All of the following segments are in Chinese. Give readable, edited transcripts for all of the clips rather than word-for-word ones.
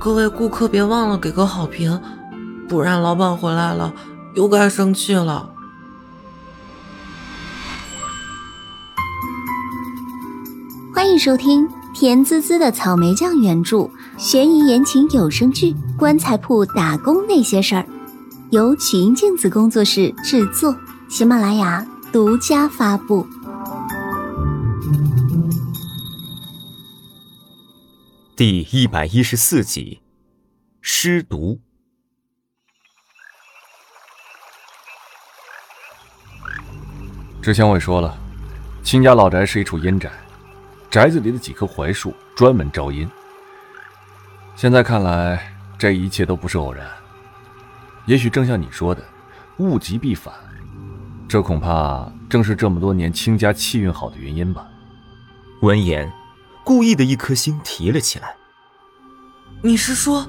各位顾客别忘了给个好评，不然老板回来了又该生气了。 欢迎收听甜滋滋的草莓酱原著悬疑言情有声剧《棺材铺打工那些事儿》，由曲音镜子工作室制作，喜马拉雅独家发布。 第114集，尸毒。 之前我也说了，亲家老宅是一处阴宅，宅子里的几棵槐树专门招阴。现在看来，这一切都不是偶然。也许正像你说的，物极必反，这恐怕正是这么多年亲家气运好的原因吧。 闻言，顾意的一颗心提了起来。 你是说？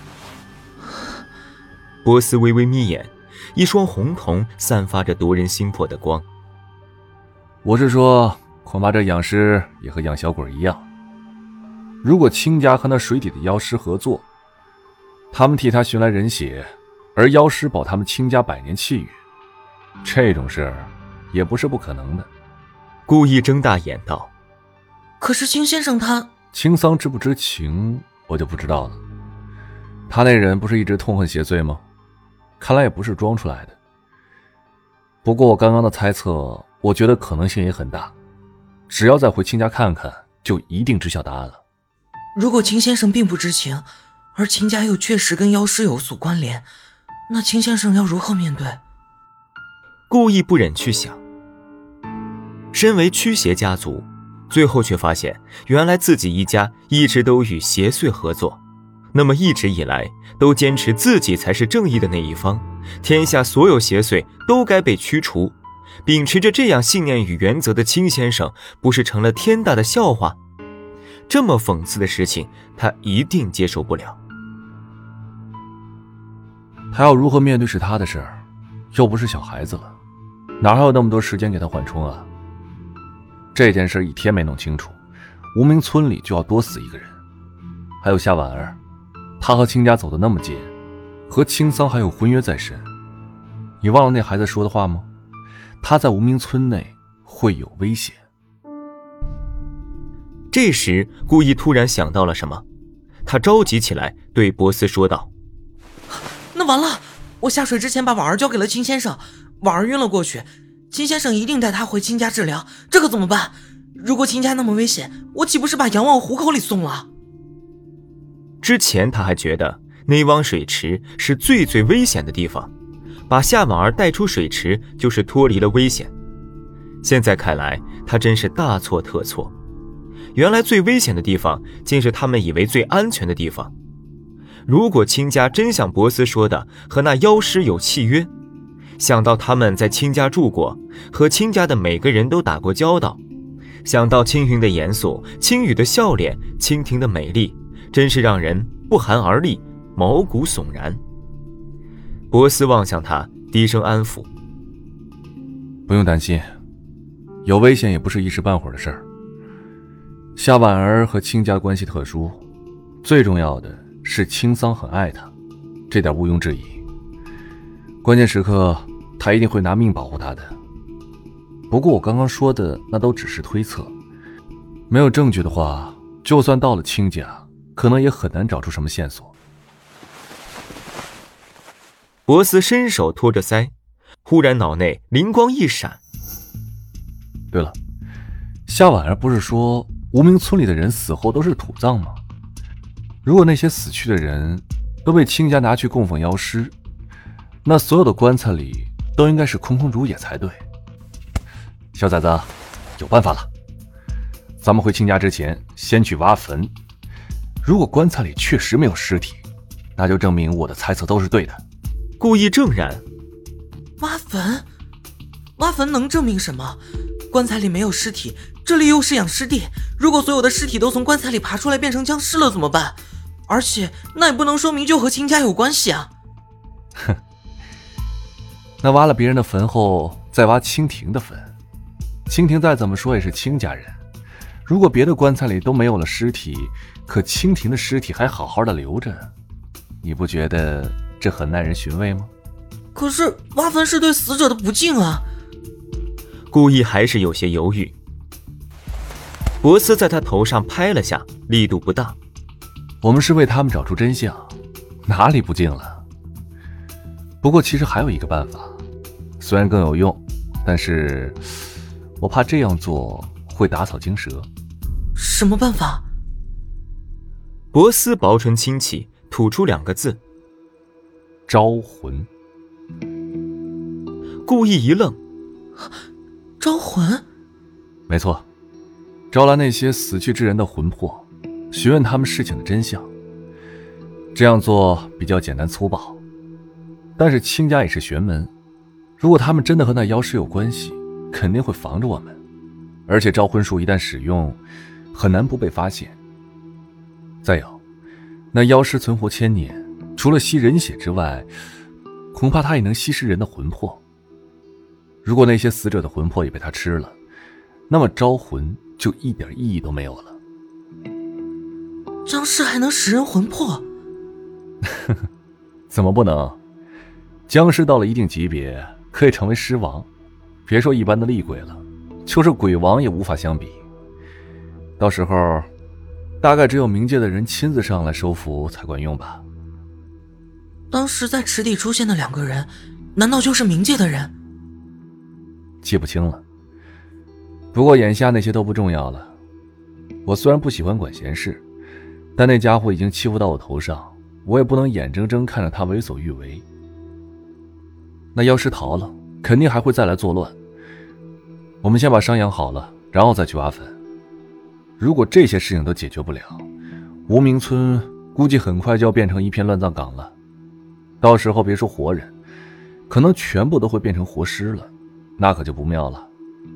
波斯微微眯眼，一双红瞳散发着夺人心魄的光。 我是说，恐怕这养尸也和养小鬼一样。如果亲家和那水底的妖尸合作，他们替他寻来人血，而妖尸保他们亲家百年气运，这种事也不是不可能的。 顾意睁大眼道： 可是秦先生他…… 青桑知不知情我就不知道了。他那人不是一直痛恨邪祟吗？看来也不是装出来的。不过我刚刚的猜测，我觉得可能性也很大，只要再回亲家看看，就一定知晓答案了。 如果秦先生并不知情，而秦家又确实跟妖尸有所关联，那秦先生要如何面对？ 顾意不忍去想。身为驱邪家族，最后却发现原来自己一家一直都与邪祟合作，那么一直以来都坚持自己才是正义的那一方，天下所有邪祟都该被驱除。秉持着这样信念与原则的秦先生，不是成了天大的笑话？这么讽刺的事情，他一定接受不了。 他要如何面对是他的事儿，又不是小孩子了，哪还有那么多时间给他缓冲啊？这件事一天没弄清楚，无名村里就要多死一个人。还有夏婉儿，他和亲家走得那么近，和青桑还有婚约在身。你忘了那孩子说的话吗？他在无名村内会有危险。 这时顾意突然想到了什么，他着急起来对博斯说道： 那完了，我下水之前把婉儿交给了秦先生，婉儿晕了过去，秦先生一定带她回秦家治疗，这可怎么办？如果秦家那么危险，我岂不是把羊往虎口里送了？ 之前他还觉得那汪水池是最危险的地方，把夏婉儿带出水池就是脱离了危险。现在看来，他真是大错特错。原来最危险的地方竟是他们以为最安全的地方。如果亲家真像博斯说的和那妖尸有契约，想到他们在亲家住过，和亲家的每个人都打过交道，想到青云的严肃，青雨的笑脸，蜻蜓的美丽，真是让人不寒而栗，毛骨悚然。博斯望向他，低声安抚： 不用担心，有危险也不是一时半会儿的事儿。夏婉儿和亲家关系特殊，最重要的是青桑很爱她，这点毋庸置疑。关键时刻他一定会拿命保护她的。不过我刚刚说的那都只是推测，没有证据的话，就算到了亲家，可能也很难找出什么线索。 博斯伸手托着腮，忽然脑内灵光一闪。 对了，夏婉儿不是说无名村里的人死后都是土葬吗？如果那些死去的人都被亲家拿去供奉妖尸，那所有的棺材里都应该是空空如也才对。小崽子，有办法了。咱们回亲家之前先去挖坟，如果棺材里确实没有尸体，那就证明我的猜测都是对的。 顾意正然： 挖坟？挖坟能证明什么？棺材里没有尸体，这里又是养尸地，如果所有的尸体都从棺材里爬出来变成僵尸了怎么办？而且那也不能说明就和亲家有关系啊。 哼，那挖了别人的坟后再挖蜻蜓的坟，蜻蜓再怎么说也是亲家人， 如果别的棺材里都没有了尸体，可清廷的尸体还好好的留着，你不觉得这很耐人寻味吗？ 可是挖坟是对死者的不敬啊。 顾意还是有些犹豫。博斯在他头上拍了下，力度不大。 我们是为他们找出真相，哪里不敬了？不过其实还有一个办法，虽然更有用，但是我怕这样做会打草惊蛇。 什么办法？ 博斯薄唇轻启，吐出2个字： 招魂。 顾意一愣， 招魂？ 没错，招来那些死去之人的魂魄，询问他们事情的真相。这样做比较简单粗暴，但是卿家也是玄门，如果他们真的和那妖师有关系，肯定会防着我们，而且招魂术一旦使用，很难不被发现。再有，那妖师存活1000年，除了吸人血之外，恐怕他也能吸食人的魂魄。如果那些死者的魂魄也被他吃了，那么招魂就一点意义都没有了。 僵尸还能食人魂魄？ 怎么不能？僵尸到了一定级别可以成为尸王，别说一般的厉鬼了，就是鬼王也无法相比。到时候大概只有冥界的人亲自上来收服才管用吧。 当时在池底出现的2个人，难道就是冥界的人？ 记不清了，不过眼下那些都不重要了。我虽然不喜欢管闲事，但那家伙已经欺负到我头上，我也不能眼睁睁看着他为所欲为。那妖师逃了，肯定还会再来作乱。我们先把伤养好了，然后再去挖坟。如果这些事情都解决不了，无名村估计很快就要变成一片乱葬岗了。到时候别说活人，可能全部都会变成活尸了，那可就不妙了。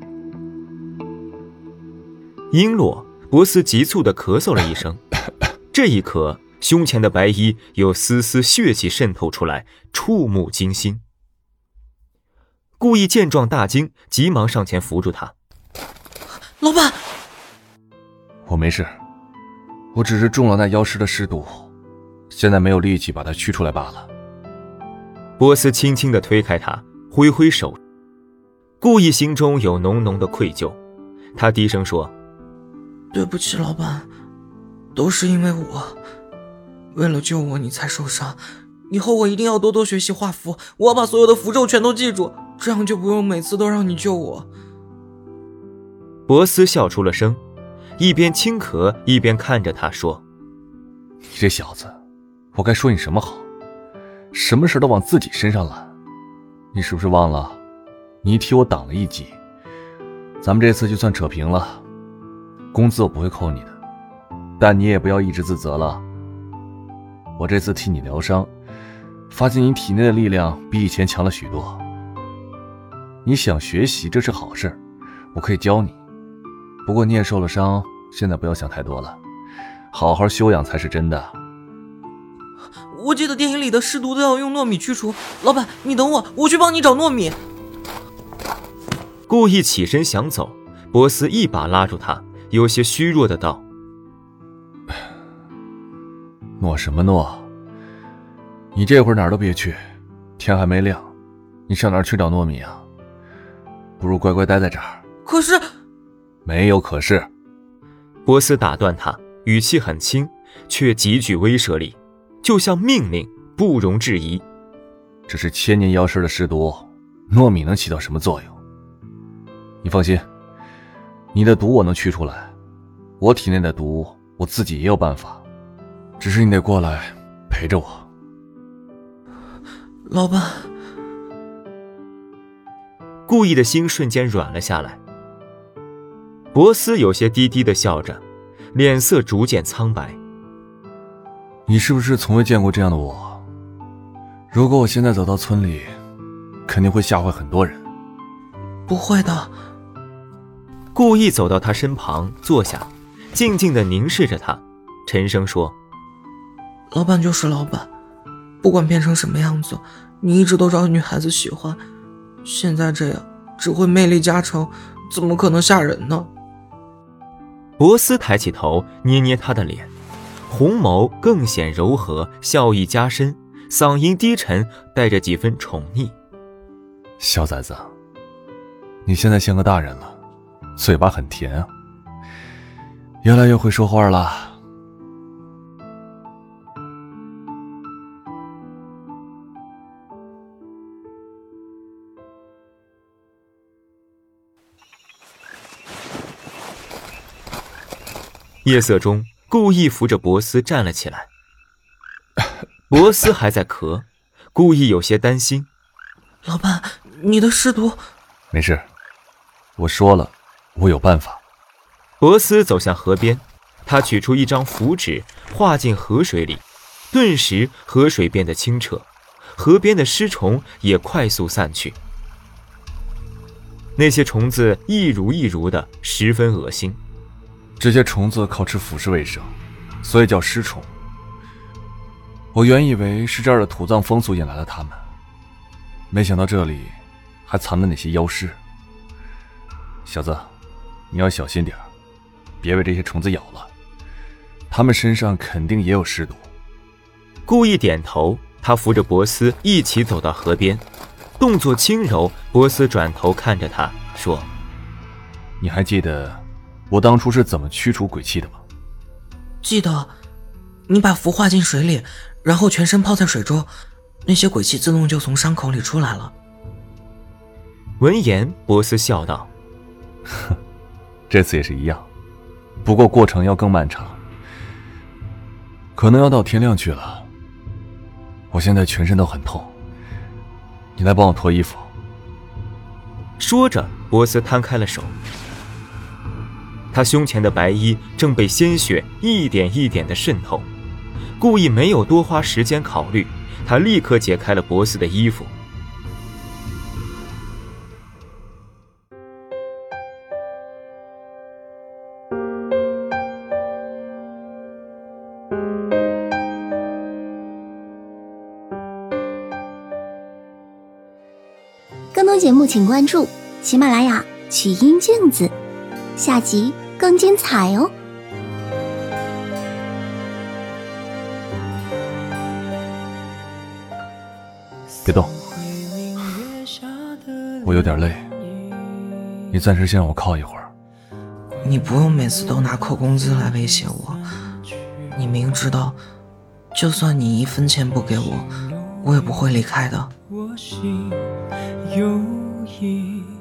璎珞，博斯急促地咳嗽了一声，这一咳，胸前的白衣有丝丝血气渗透出来，触目惊心。顾意见状大惊，急忙上前扶住他。 老板， 我没事，我只是中了那妖师的尸毒，现在没有力气把它驱出来罢了。 波斯轻轻地推开他，挥挥手。顾意心中有浓浓的愧疚，他低声说： 对不起老板，都是因为我，为了救我你才受伤，以后我一定要多多学习画符，我要把所有的符咒全都记住，这样就不用每次都让你救我。 博斯笑出了声，一边轻咳一边看着他说： 你这小子，我该说你什么好？什么事都往自己身上揽，你是不是忘了你替我挡了一击？咱们这次就算扯平了，工资我不会扣你的，但你也不要一直自责了。我这次替你疗伤，发现你体内的力量比以前强了许多。你想学习这是好事，我可以教你，不过你也受了伤，现在不要想太多了，好好休养才是真的。 我记得电影里的尸毒都要用糯米驱除，老板你等我，我去帮你找糯米。 故意起身想走，博斯一把拉住他，有些虚弱的道： 诺什么诺？你这会儿哪儿都别去，天还没亮，你上哪儿去找糯米啊？不如乖乖待在这儿。 可是…… 没有可是。 波斯打断他，语气很轻，却极具威慑力，就像命令，不容置疑。 这是1000年妖师的尸毒，糯米能起到什么作用？你放心，你的毒我能驱出来，我体内的毒我自己也有办法，只是你得过来陪着我。 老板。 顾意的心瞬间软了下来。博斯有些低低的笑着，脸色逐渐苍白。 你是不是从未见过这样的我？如果我现在走到村里，肯定会吓坏很多人。 不会的。 顾意走到他身旁坐下，静静地凝视着他，沉声说： 老板就是老板，不管变成什么样子，你一直都招女孩子喜欢，现在这样只会魅力加成，怎么可能吓人呢？ 博斯抬起头捏捏他的脸，红眸更显柔和，笑意加深，嗓音低沉，带着几分宠溺。 小崽子，你现在像个大人了，嘴巴很甜啊，越来越会说话了。 夜色中，顾意扶着博斯站了起来。博斯还在咳，顾意有些担心。 老伴，你的尸毒…… 没事，我说了，我有办法。 博斯走向河边，他取出一张符纸，画进河水里，顿时河水变得清澈，河边的尸虫也快速散去。那些虫子一如一如的，十分恶心。 这些虫子靠吃腐尸为生，所以叫尸虫。我原以为是这儿的土葬风俗引来了它们，没想到这里还藏着那些妖尸。小子，你要小心点，别被这些虫子咬了，它们身上肯定也有尸毒。 顾意点头，他扶着博斯一起走到河边，动作轻柔。博斯转头看着他说： 你还记得我当初是怎么驱除鬼气的吗？ 记得，你把符画进水里，然后全身泡在水中，那些鬼气自动就从伤口里出来了。 闻言，博斯笑道： 这次也是一样，不过过程要更漫长，可能要到天亮去了。我现在全身都很痛，你来帮我脱衣服。 说着，博斯摊开了手，他胸前的白衣正被鲜血一点一点地渗透。顾意没有多花时间考虑，他立刻解开了博斯的衣服。 更多节目请关注喜马拉雅曲音镜子，下集更精彩哦。 别动，我有点累，你暂时先让我靠一会儿。 你不用每次都拿扣工资来威胁我，你明知道就算你1分钱不给我，我也不会离开的。 我心有意